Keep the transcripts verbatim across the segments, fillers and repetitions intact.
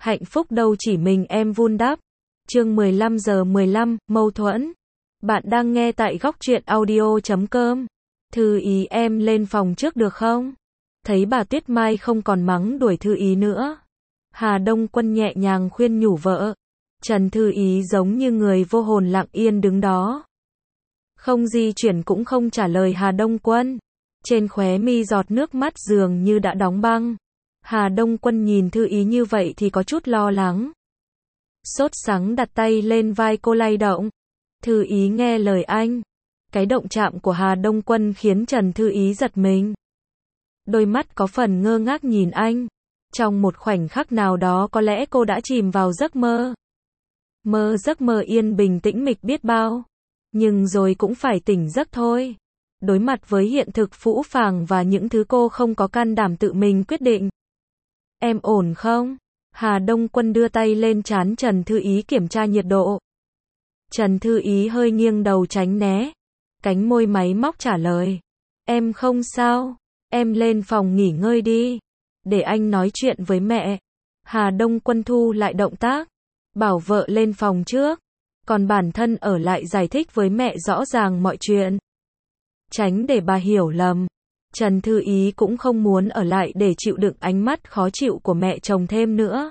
hạnh phúc đâu chỉ mình em vun đắp. Chương mười lăm giờ mười lăm, mâu thuẫn. Bạn đang nghe tại góc truyện audio chấm com. Thư Ý em lên phòng trước được không? Thấy bà Tuyết Mai không còn mắng đuổi Thư Ý nữa, Hà Đông Quân nhẹ nhàng khuyên nhủ vợ. Trần Thư Ý giống như người vô hồn lặng yên đứng đó, không di chuyển cũng không trả lời Hà Đông Quân. Trên khóe mi giọt nước mắt dường như đã đóng băng. Hà Đông Quân nhìn Thư Ý như vậy thì có chút lo lắng. Sốt sắng đặt tay lên vai cô lay động. Thư Ý nghe lời anh. Cái động chạm của Hà Đông Quân khiến Trần Thư Ý giật mình. Đôi mắt có phần ngơ ngác nhìn anh. Trong một khoảnh khắc nào đó có lẽ cô đã chìm vào giấc mơ. Mơ giấc mơ yên bình tĩnh mịch biết bao. Nhưng rồi cũng phải tỉnh giấc thôi. Đối mặt với hiện thực phũ phàng và những thứ cô không có can đảm tự mình quyết định. Em ổn không? Hà Đông Quân đưa tay lên trán Trần Thư Ý kiểm tra nhiệt độ. Trần Thư Ý hơi nghiêng đầu tránh né. Cánh môi máy móc trả lời. Em không sao. Em lên phòng nghỉ ngơi đi. Để anh nói chuyện với mẹ. Hà Đông Quân thu lại động tác. Bảo vợ lên phòng trước. Còn bản thân ở lại giải thích với mẹ rõ ràng mọi chuyện. Tránh để bà hiểu lầm. Trần Thư Ý cũng không muốn ở lại để chịu đựng ánh mắt khó chịu của mẹ chồng thêm nữa.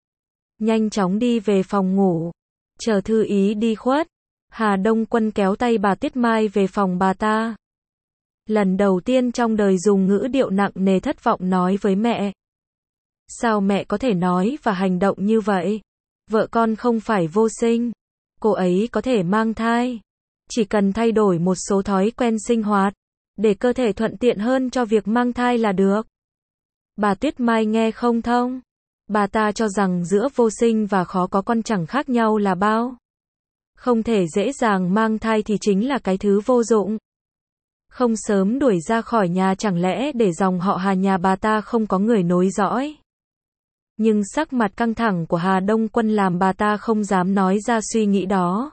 Nhanh chóng đi về phòng ngủ. Chờ Thư Ý đi khuất, Hà Đông Quân kéo tay bà Tuyết Mai về phòng bà ta. Lần đầu tiên trong đời dùng ngữ điệu nặng nề thất vọng nói với mẹ. Sao mẹ có thể nói và hành động như vậy? Vợ con không phải vô sinh. Cô ấy có thể mang thai. Chỉ cần thay đổi một số thói quen sinh hoạt, để cơ thể thuận tiện hơn cho việc mang thai là được. Bà Tuyết Mai nghe không thông. Bà ta cho rằng giữa vô sinh và khó có con chẳng khác nhau là bao. Không thể dễ dàng mang thai thì chính là cái thứ vô dụng. Không sớm đuổi ra khỏi nhà chẳng lẽ để dòng họ Hà nhà bà ta không có người nối dõi. Nhưng sắc mặt căng thẳng của Hà Đông Quân làm bà ta không dám nói ra suy nghĩ đó.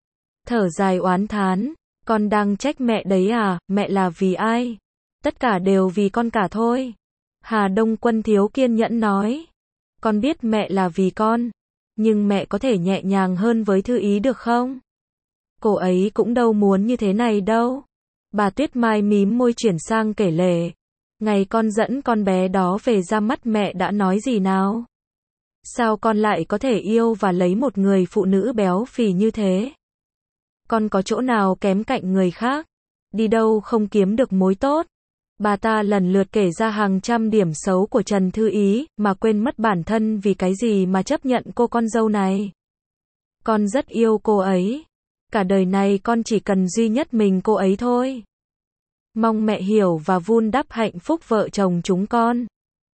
Thở dài oán thán. Con đang trách mẹ đấy à, mẹ là vì ai? Tất cả đều vì con cả thôi. Hà Đông Quân thiếu kiên nhẫn nói. Con biết mẹ là vì con. Nhưng mẹ có thể nhẹ nhàng hơn với Thư Ý được không? Cô ấy cũng đâu muốn như thế này đâu. Bà Tuyết Mai mím môi chuyển sang kể lể. Ngày con dẫn con bé đó về ra mắt mẹ đã nói gì nào? Sao con lại có thể yêu và lấy một người phụ nữ béo phì như thế? Con có chỗ nào kém cạnh người khác? Đi đâu không kiếm được mối tốt? Bà ta lần lượt kể ra hàng trăm điểm xấu của Trần Thư Ý, mà quên mất bản thân vì cái gì mà chấp nhận cô con dâu này. Con rất yêu cô ấy. Cả đời này con chỉ cần duy nhất mình cô ấy thôi. Mong mẹ hiểu và vun đắp hạnh phúc vợ chồng chúng con.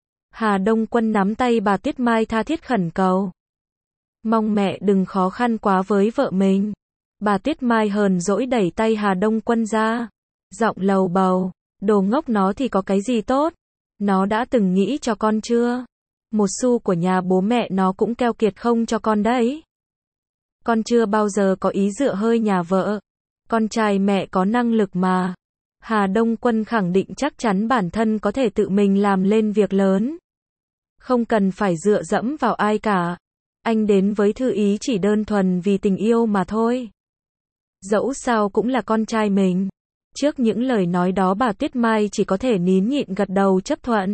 Hà Đông Quân nắm tay bà Tuyết Mai tha thiết khẩn cầu. Mong mẹ đừng khó khăn quá với vợ mình. Bà Tuyết Mai hờn dỗi đẩy tay Hà Đông Quân ra. Giọng lầu bầu. Đồ ngốc nó thì có cái gì tốt? Nó đã từng nghĩ cho con chưa? Một xu của nhà bố mẹ nó cũng keo kiệt không cho con đấy. Con chưa bao giờ có ý dựa hơi nhà vợ. Con trai mẹ có năng lực mà. Hà Đông Quân khẳng định chắc chắn bản thân có thể tự mình làm lên việc lớn. Không cần phải dựa dẫm vào ai cả. Anh đến với Thư Ý chỉ đơn thuần vì tình yêu mà thôi. Dẫu sao cũng là con trai mình. Trước những lời nói đó bà Tuyết Mai chỉ có thể nín nhịn gật đầu chấp thuận.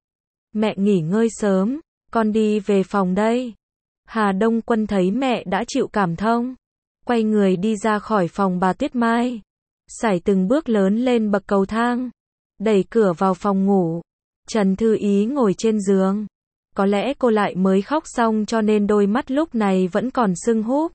Mẹ nghỉ ngơi sớm, con đi về phòng đây. Hà Đông Quân thấy mẹ đã chịu cảm thông. Quay người đi ra khỏi phòng bà Tuyết Mai. Sải từng bước lớn lên bậc cầu thang. Đẩy cửa vào phòng ngủ. Trần Thư Ý ngồi trên giường. Có lẽ cô lại mới khóc xong cho nên đôi mắt lúc này vẫn còn sưng húp.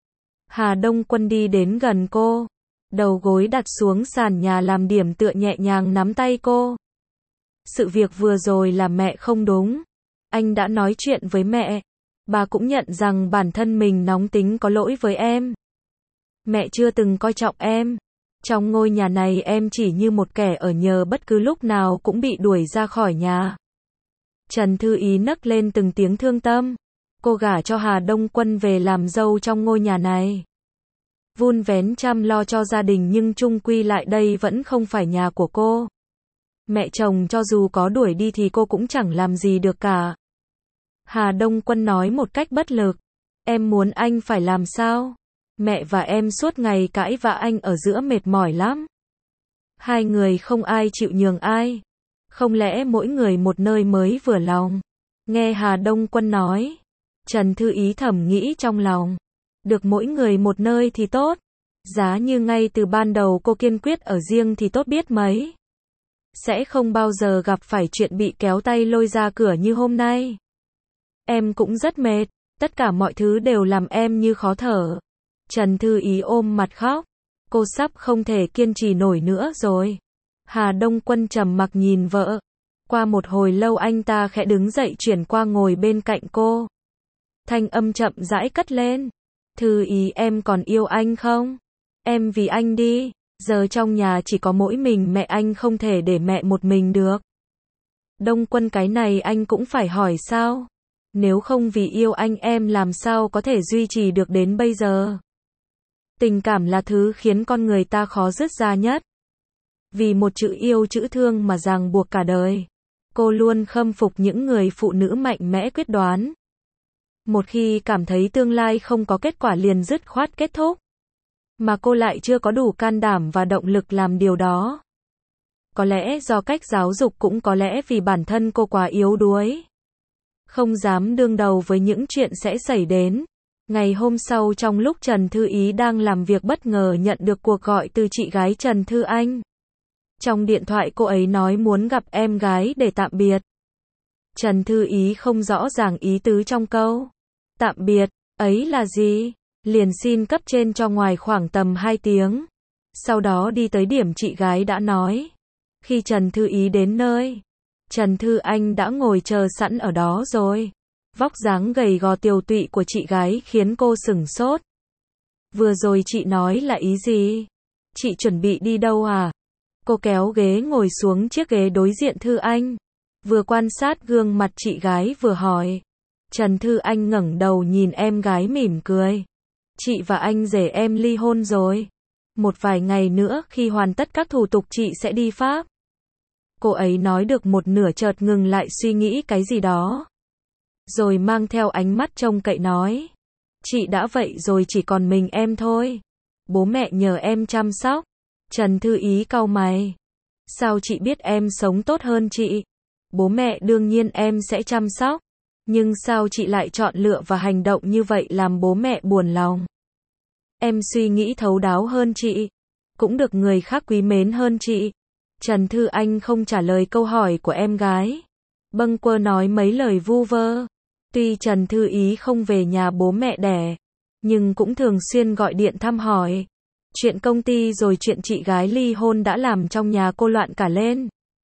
Hà Đông Quân đi đến gần cô. Đầu gối đặt xuống sàn nhà làm điểm tựa nhẹ nhàng nắm tay cô. Sự việc vừa rồi là mẹ không đúng. Anh đã nói chuyện với mẹ. Bà cũng nhận rằng bản thân mình nóng tính có lỗi với em. Mẹ chưa từng coi trọng em. Trong ngôi nhà này em chỉ như một kẻ ở nhờ bất cứ lúc nào cũng bị đuổi ra khỏi nhà. Trần Thư Ý nấc lên từng tiếng thương tâm. Cô gả cho Hà Đông Quân về làm dâu trong ngôi nhà này. Vun vén chăm lo cho gia đình nhưng chung quy lại đây vẫn không phải nhà của cô. Mẹ chồng cho dù có đuổi đi thì cô cũng chẳng làm gì được cả. Hà Đông Quân nói một cách bất lực. Em muốn anh phải làm sao? Mẹ và em suốt ngày cãi vã anh ở giữa mệt mỏi lắm. Hai người không ai chịu nhường ai. Không lẽ mỗi người một nơi mới vừa lòng? Nghe Hà Đông Quân nói, Trần Thư Ý thầm nghĩ trong lòng. Được mỗi người một nơi thì tốt. Giá như ngay từ ban đầu cô kiên quyết ở riêng thì tốt biết mấy. Sẽ không bao giờ gặp phải chuyện bị kéo tay lôi ra cửa như hôm nay. Em cũng rất mệt, tất cả mọi thứ đều làm em như khó thở. Trần Thư Ý ôm mặt khóc. Cô sắp không thể kiên trì nổi nữa rồi. Hà Đông Quân trầm mặc nhìn vợ. Qua một hồi lâu anh ta khẽ đứng dậy chuyển qua ngồi bên cạnh cô. Thanh âm chậm rãi cất lên. Thư Ý, em còn yêu anh không? Em vì anh đi. Giờ trong nhà chỉ có mỗi mình mẹ, anh không thể để mẹ một mình được. Đông Quân, cái này anh cũng phải hỏi sao? Nếu không vì yêu anh em làm sao có thể duy trì được đến bây giờ? Tình cảm là thứ khiến con người ta khó dứt ra nhất. Vì một chữ yêu, chữ thương mà ràng buộc cả đời. Cô luôn khâm phục những người phụ nữ mạnh mẽ quyết đoán. Một khi cảm thấy tương lai không có kết quả liền dứt khoát kết thúc. Mà cô lại chưa có đủ can đảm và động lực làm điều đó. Có lẽ do cách giáo dục, cũng có lẽ vì bản thân cô quá yếu đuối. Không dám đương đầu với những chuyện sẽ xảy đến. Ngày hôm sau, trong lúc Trần Thư Ý đang làm việc, bất ngờ nhận được cuộc gọi từ chị gái Trần Thư Anh. Trong điện thoại cô ấy nói muốn gặp em gái để tạm biệt. Trần Thư Ý không rõ ràng ý tứ trong câu tạm biệt ấy là gì, liền xin cấp trên cho ngoài khoảng tầm hai tiếng. Sau đó đi tới điểm chị gái đã nói. Khi Trần Thư Ý đến nơi, Trần Thư Anh đã ngồi chờ sẵn ở đó rồi. Vóc dáng gầy gò tiều tụy của chị gái khiến cô sửng sốt. Vừa rồi chị nói là ý gì? Chị chuẩn bị đi đâu à? Cô kéo ghế ngồi xuống chiếc ghế đối diện Thư Anh. Vừa quan sát gương mặt chị gái vừa hỏi. Trần Thư Anh ngẩng đầu nhìn em gái mỉm cười. Chị và anh rể em ly hôn rồi. Một vài ngày nữa khi hoàn tất các thủ tục chị sẽ đi Pháp. Cô ấy nói được một nửa chợt ngừng lại suy nghĩ cái gì đó. Rồi mang theo ánh mắt trông cậy nói. Chị đã vậy rồi chỉ còn mình em thôi. Bố mẹ nhờ em chăm sóc. Trần Thư Ý cau mày. Sao chị biết em sống tốt hơn chị? Bố mẹ đương nhiên em sẽ chăm sóc. Nhưng sao chị lại chọn lựa và hành động như vậy làm bố mẹ buồn lòng? Em suy nghĩ thấu đáo hơn chị. Cũng được người khác quý mến hơn chị. Trần Thư Anh không trả lời câu hỏi của em gái. Bâng quơ nói mấy lời vu vơ. Tuy Trần Thư Ý không về nhà bố mẹ đẻ, nhưng cũng thường xuyên gọi điện thăm hỏi. Chuyện công ty rồi chuyện chị gái ly hôn đã làm trong nhà cô loạn cả lên.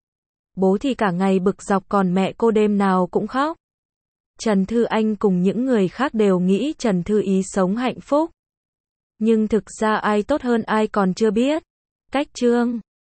Bố thì cả ngày bực dọc, còn mẹ cô đêm nào cũng khóc. Trần Thư Anh cùng những người khác đều nghĩ Trần Thư Ý sống hạnh phúc. Nhưng thực ra ai tốt hơn ai còn chưa biết. Cách chương